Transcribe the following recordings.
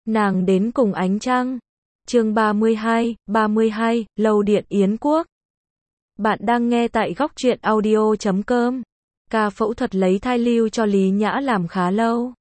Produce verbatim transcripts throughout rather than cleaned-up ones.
Nàng đến cùng ánh trăng. Chương ba mươi hai, ba mươi hai, Lầu Điện Yến Quốc. Bạn đang nghe tại góc truyện audio chấm com. Ca phẫu thuật lấy thai lưu cho Lý Nhã làm khá lâu.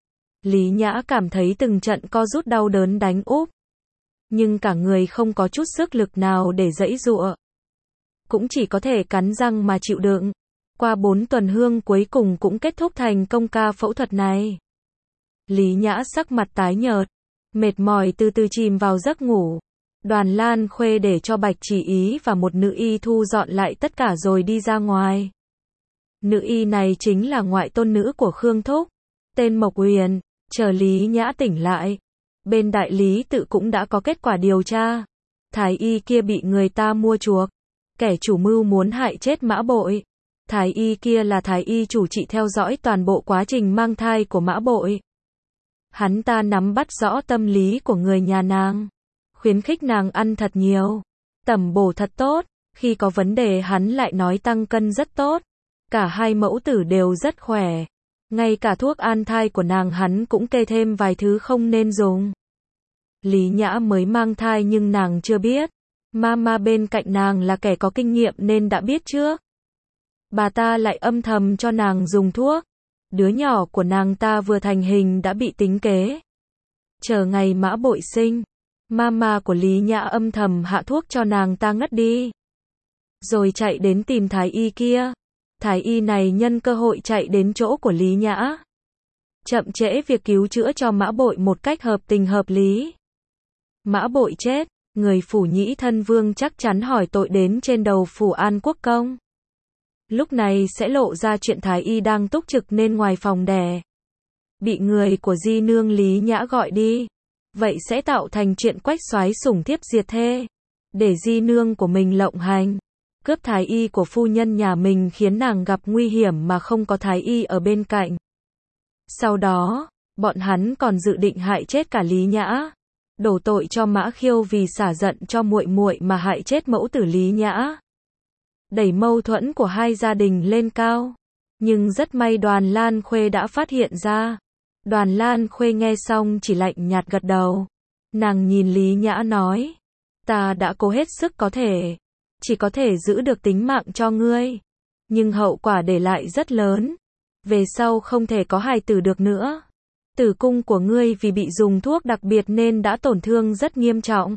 Lý Nhã cảm thấy từng trận co rút đau đớn đánh úp. Nhưng cả người không có chút sức lực nào để giãy giụa. Cũng chỉ có thể cắn răng mà chịu đựng. Qua bốn tuần hương cuối cùng cũng kết thúc thành công ca phẫu thuật này. Lý Nhã sắc mặt tái nhợt, mệt mỏi từ từ chìm vào giấc ngủ. Đoàn Lan Khuê để cho Bạch Chỉ Ý và một nữ y thu dọn lại tất cả rồi đi ra ngoài. Nữ y này chính là ngoại tôn nữ của Khương Thúc, tên Mộc Huyền. Chờ Lý Nhã tỉnh lại, bên đại lý tự cũng đã có kết quả điều tra. Thái y kia bị người ta mua chuộc, kẻ chủ mưu muốn hại chết Mã Bội. Thái y kia là thái y chủ trị theo dõi toàn bộ quá trình mang thai của Mã Bội. Hắn ta nắm bắt rõ tâm lý của người nhà nàng, khuyến khích nàng ăn thật nhiều, tẩm bổ thật tốt, khi có vấn đề hắn lại nói tăng cân rất tốt. Cả hai mẫu tử đều rất khỏe. Ngay cả thuốc an thai của nàng hắn cũng kê thêm vài thứ không nên dùng. Lý Nhã mới mang thai nhưng nàng chưa biết. Mama bên cạnh nàng là kẻ có kinh nghiệm nên đã biết trước. Bà ta lại âm thầm cho nàng dùng thuốc. Đứa nhỏ của nàng ta vừa thành hình đã bị tính kế. Chờ ngày Mã Bội sinh, mama của Lý Nhã âm thầm hạ thuốc cho nàng ta ngất đi. Rồi chạy đến tìm thái y kia. Thái y này nhân cơ hội chạy đến chỗ của Lý Nhã. Chậm trễ việc cứu chữa cho Mã Bội một cách hợp tình hợp lý. Mã Bội chết, người phủ Nhĩ thân vương chắc chắn hỏi tội đến trên đầu phủ An Quốc công. Lúc này sẽ lộ ra chuyện thái y đang túc trực nên ngoài phòng đẻ. Bị người của di nương Lý Nhã gọi đi. Vậy sẽ tạo thành chuyện quách soái sủng thiếp diệt thê. Để di nương của mình lộng hành. Cướp thái y của phu nhân nhà mình khiến nàng gặp nguy hiểm mà không có thái y ở bên cạnh. Sau đó, bọn hắn còn dự định hại chết cả Lý Nhã. Đổ tội cho Mã Khiêu vì xả giận cho muội muội mà hại chết mẫu tử Lý Nhã. Đẩy mâu thuẫn của hai gia đình lên cao. Nhưng rất may Đoàn Lan Khuê đã phát hiện ra. Đoàn Lan Khuê nghe xong chỉ lạnh nhạt gật đầu. Nàng nhìn Lý Nhã nói. Ta đã cố hết sức có thể. Chỉ có thể giữ được tính mạng cho ngươi. Nhưng hậu quả để lại rất lớn. Về sau không thể có hài tử được nữa. Tử cung của ngươi vì bị dùng thuốc đặc biệt nên đã tổn thương rất nghiêm trọng.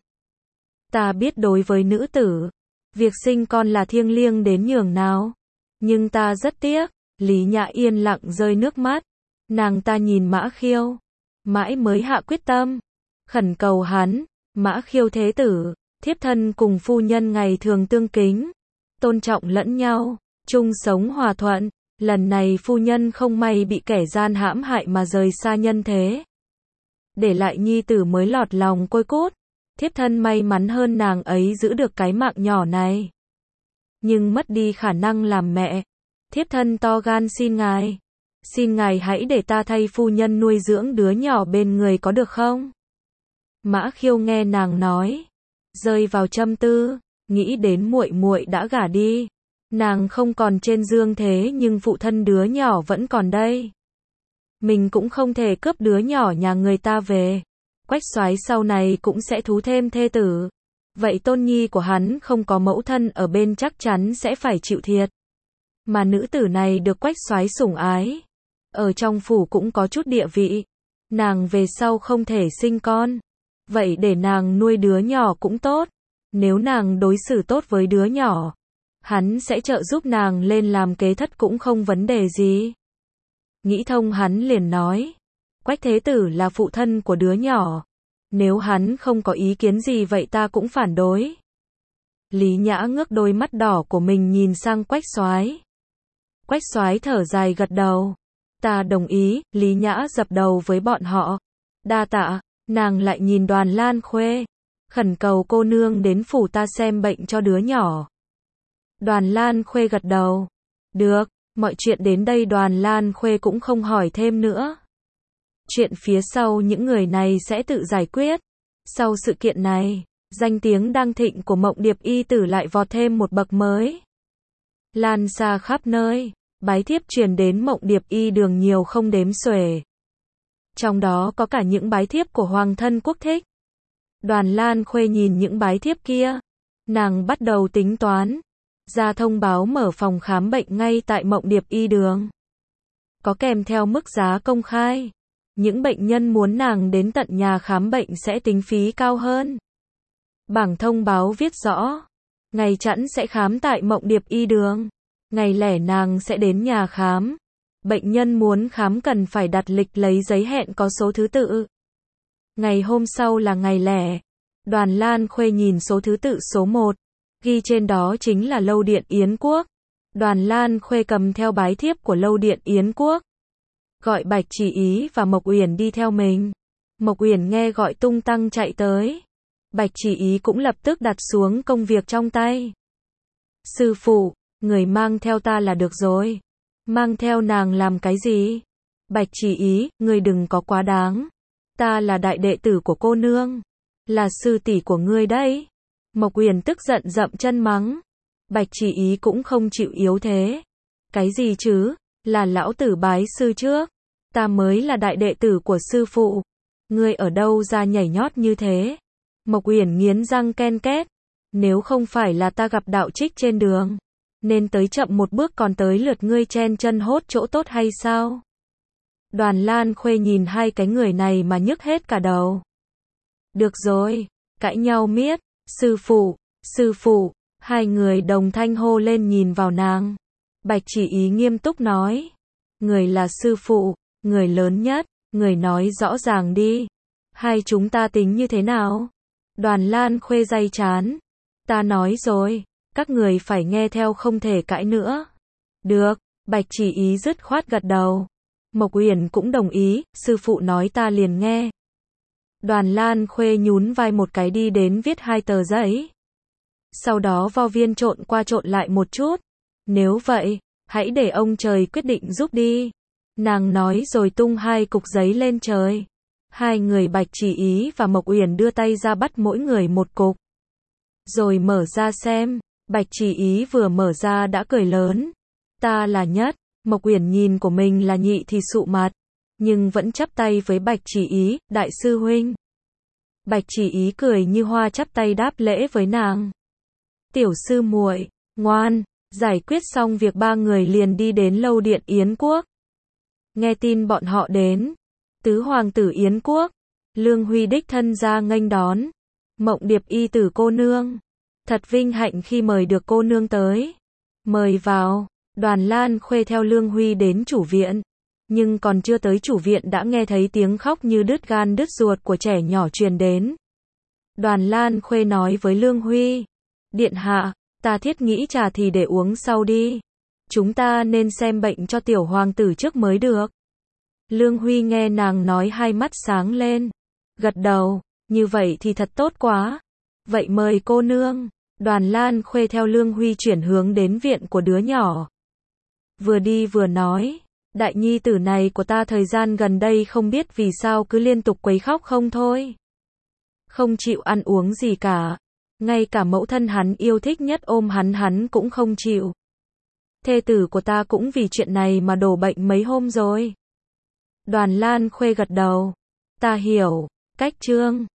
Ta biết đối với nữ tử, việc sinh con là thiêng liêng đến nhường nào. Nhưng ta rất tiếc. Lý Nhã yên lặng rơi nước mắt. Nàng ta nhìn Mã Khiêu. Mãi mới hạ quyết tâm. Khẩn cầu hắn. Mã Khiêu thế tử. Thiếp thân cùng phu nhân ngày thường tương kính. Tôn trọng lẫn nhau. Chung sống hòa thuận. Lần này phu nhân không may bị kẻ gian hãm hại mà rời xa nhân thế. Để lại nhi tử mới lọt lòng côi cút. Thiếp thân may mắn hơn nàng ấy giữ được cái mạng nhỏ này. Nhưng mất đi khả năng làm mẹ. Thiếp thân to gan xin ngài. Xin ngài hãy để ta thay phu nhân nuôi dưỡng đứa nhỏ bên người có được không? Mã Khiêu nghe nàng nói. Rơi vào trầm tư. Nghĩ đến muội muội đã gả đi. Nàng không còn trên dương thế nhưng phụ thân đứa nhỏ vẫn còn đây. Mình cũng không thể cướp đứa nhỏ nhà người ta về. Quách soái sau này cũng sẽ thú thêm thê tử. Vậy tôn nhi của hắn không có mẫu thân ở bên chắc chắn sẽ phải chịu thiệt. Mà nữ tử này được quách soái sủng ái. Ở trong phủ cũng có chút địa vị. Nàng về sau không thể sinh con. Vậy để nàng nuôi đứa nhỏ cũng tốt. Nếu nàng đối xử tốt với đứa nhỏ, hắn sẽ trợ giúp nàng lên làm kế thất cũng không vấn đề gì. Nghĩ thông hắn liền nói. Quách thế tử là phụ thân của đứa nhỏ. Nếu hắn không có ý kiến gì vậy ta cũng phản đối. Lý Nhã ngước đôi mắt đỏ của mình nhìn sang quách soái. Quách soái thở dài gật đầu. Ta đồng ý. Lý Nhã dập đầu với bọn họ. Đa tạ. Nàng lại nhìn Đoàn Lan Khuê. Khẩn cầu cô nương đến phủ ta xem bệnh cho đứa nhỏ. Đoàn Lan Khuê gật đầu. Được, mọi chuyện đến đây Đoàn Lan Khuê cũng không hỏi thêm nữa. Chuyện phía sau những người này sẽ tự giải quyết. Sau sự kiện này, danh tiếng đang thịnh của Mộng Điệp y tử lại vọt thêm một bậc mới. Lan xa khắp nơi, bái thiếp truyền đến Mộng Điệp y đường nhiều không đếm xuể. Trong đó có cả những bái thiếp của Hoàng thân quốc thích. Đoàn Lan Khuê nhìn những bái thiếp kia. Nàng bắt đầu tính toán. Ra thông báo mở phòng khám bệnh ngay tại Mộng Điệp Y Đường. Có kèm theo mức giá công khai. Những bệnh nhân muốn nàng đến tận nhà khám bệnh sẽ tính phí cao hơn. Bảng thông báo viết rõ. Ngày chẵn sẽ khám tại Mộng Điệp Y Đường. Ngày lẻ nàng sẽ đến nhà khám. Bệnh nhân muốn khám cần phải đặt lịch lấy giấy hẹn có số thứ tự. Ngày hôm sau là ngày lẻ. Đoàn Lan Khuê nhìn số thứ tự số một. Ghi trên đó chính là Lâu Điện Yến Quốc. Đoàn Lan Khuê cầm theo bái thiếp của Lâu Điện Yến Quốc. Gọi Bạch Chỉ Ý và Mộc Uyển đi theo mình. Mộc Uyển nghe gọi tung tăng chạy tới. Bạch Chỉ Ý cũng lập tức đặt xuống công việc trong tay. Sư phụ, người mang theo ta là được rồi. Mang theo nàng làm cái gì? Bạch Chỉ Ý, người đừng có quá đáng. Ta là đại đệ tử của cô nương. Là sư tỷ của ngươi đấy. Mộc Uyển tức giận dậm chân mắng. Bạch Chỉ Ý cũng không chịu yếu thế. Cái gì chứ? Là lão tử bái sư trước. Ta mới là đại đệ tử của sư phụ. Ngươi ở đâu ra nhảy nhót như thế? Mộc Uyển nghiến răng ken két. Nếu không phải là ta gặp đạo trích trên đường, nên tới chậm một bước còn tới lượt ngươi chen chân hốt chỗ tốt hay sao? Đoàn Lan Khuê nhìn hai cái người này mà nhức hết cả đầu. Được rồi, cãi nhau miết. Sư phụ, sư phụ, hai người đồng thanh hô lên nhìn vào nàng. Bạch Chỉ Ý nghiêm túc nói. Người là sư phụ, người lớn nhất, người nói rõ ràng đi. Hai chúng ta tính như thế nào? Đoàn Lan Khuê day chán. Ta nói rồi, các người phải nghe theo không thể cãi nữa. Được, Bạch Chỉ Ý dứt khoát gật đầu. Mộc Uyển cũng đồng ý, sư phụ nói ta liền nghe. Đoàn Lan Khuê nhún vai một cái đi đến viết hai tờ giấy. Sau đó vo viên trộn qua trộn lại một chút. Nếu vậy, hãy để ông trời quyết định giúp đi. Nàng nói rồi tung hai cục giấy lên trời. Hai người Bạch Chỉ Ý và Mộc Uyển đưa tay ra bắt mỗi người một cục. Rồi mở ra xem. Bạch Chỉ Ý vừa mở ra đã cười lớn. Ta là nhất. Mộc Uyển nhìn của mình là nhị thì sụ mặt. Nhưng vẫn chắp tay với Bạch Chỉ Ý, đại sư huynh. Bạch Chỉ Ý cười như hoa chắp tay đáp lễ với nàng. Tiểu sư muội, ngoan. Giải quyết xong việc ba người liền đi đến Lâu Điện Yến Quốc. Nghe tin bọn họ đến. Tứ hoàng tử Yến Quốc. Lương Huy đích thân ra nghênh đón. Mộng Điệp Y tử cô nương. Thật vinh hạnh khi mời được cô nương tới. Mời vào. Đoàn Lan Khuê theo Lương Huy đến chủ viện. Nhưng còn chưa tới chủ viện đã nghe thấy tiếng khóc như đứt gan đứt ruột của trẻ nhỏ truyền đến. Đoàn Lan Khuê nói với Lương Huy. Điện hạ, ta thiết nghĩ trà thì để uống sau đi. Chúng ta nên xem bệnh cho tiểu hoàng tử trước mới được. Lương Huy nghe nàng nói hai mắt sáng lên. Gật đầu, như vậy thì thật tốt quá. Vậy mời cô nương. Đoàn Lan Khuê theo Lương Huy chuyển hướng đến viện của đứa nhỏ. Vừa đi vừa nói. Đại nhi tử này của ta thời gian gần đây không biết vì sao cứ liên tục quấy khóc không thôi. Không chịu ăn uống gì cả. Ngay cả mẫu thân hắn yêu thích nhất ôm hắn hắn cũng không chịu. Thê tử của ta cũng vì chuyện này mà đổ bệnh mấy hôm rồi. Đoàn Lan Khuê gật đầu. Ta hiểu, cách trương.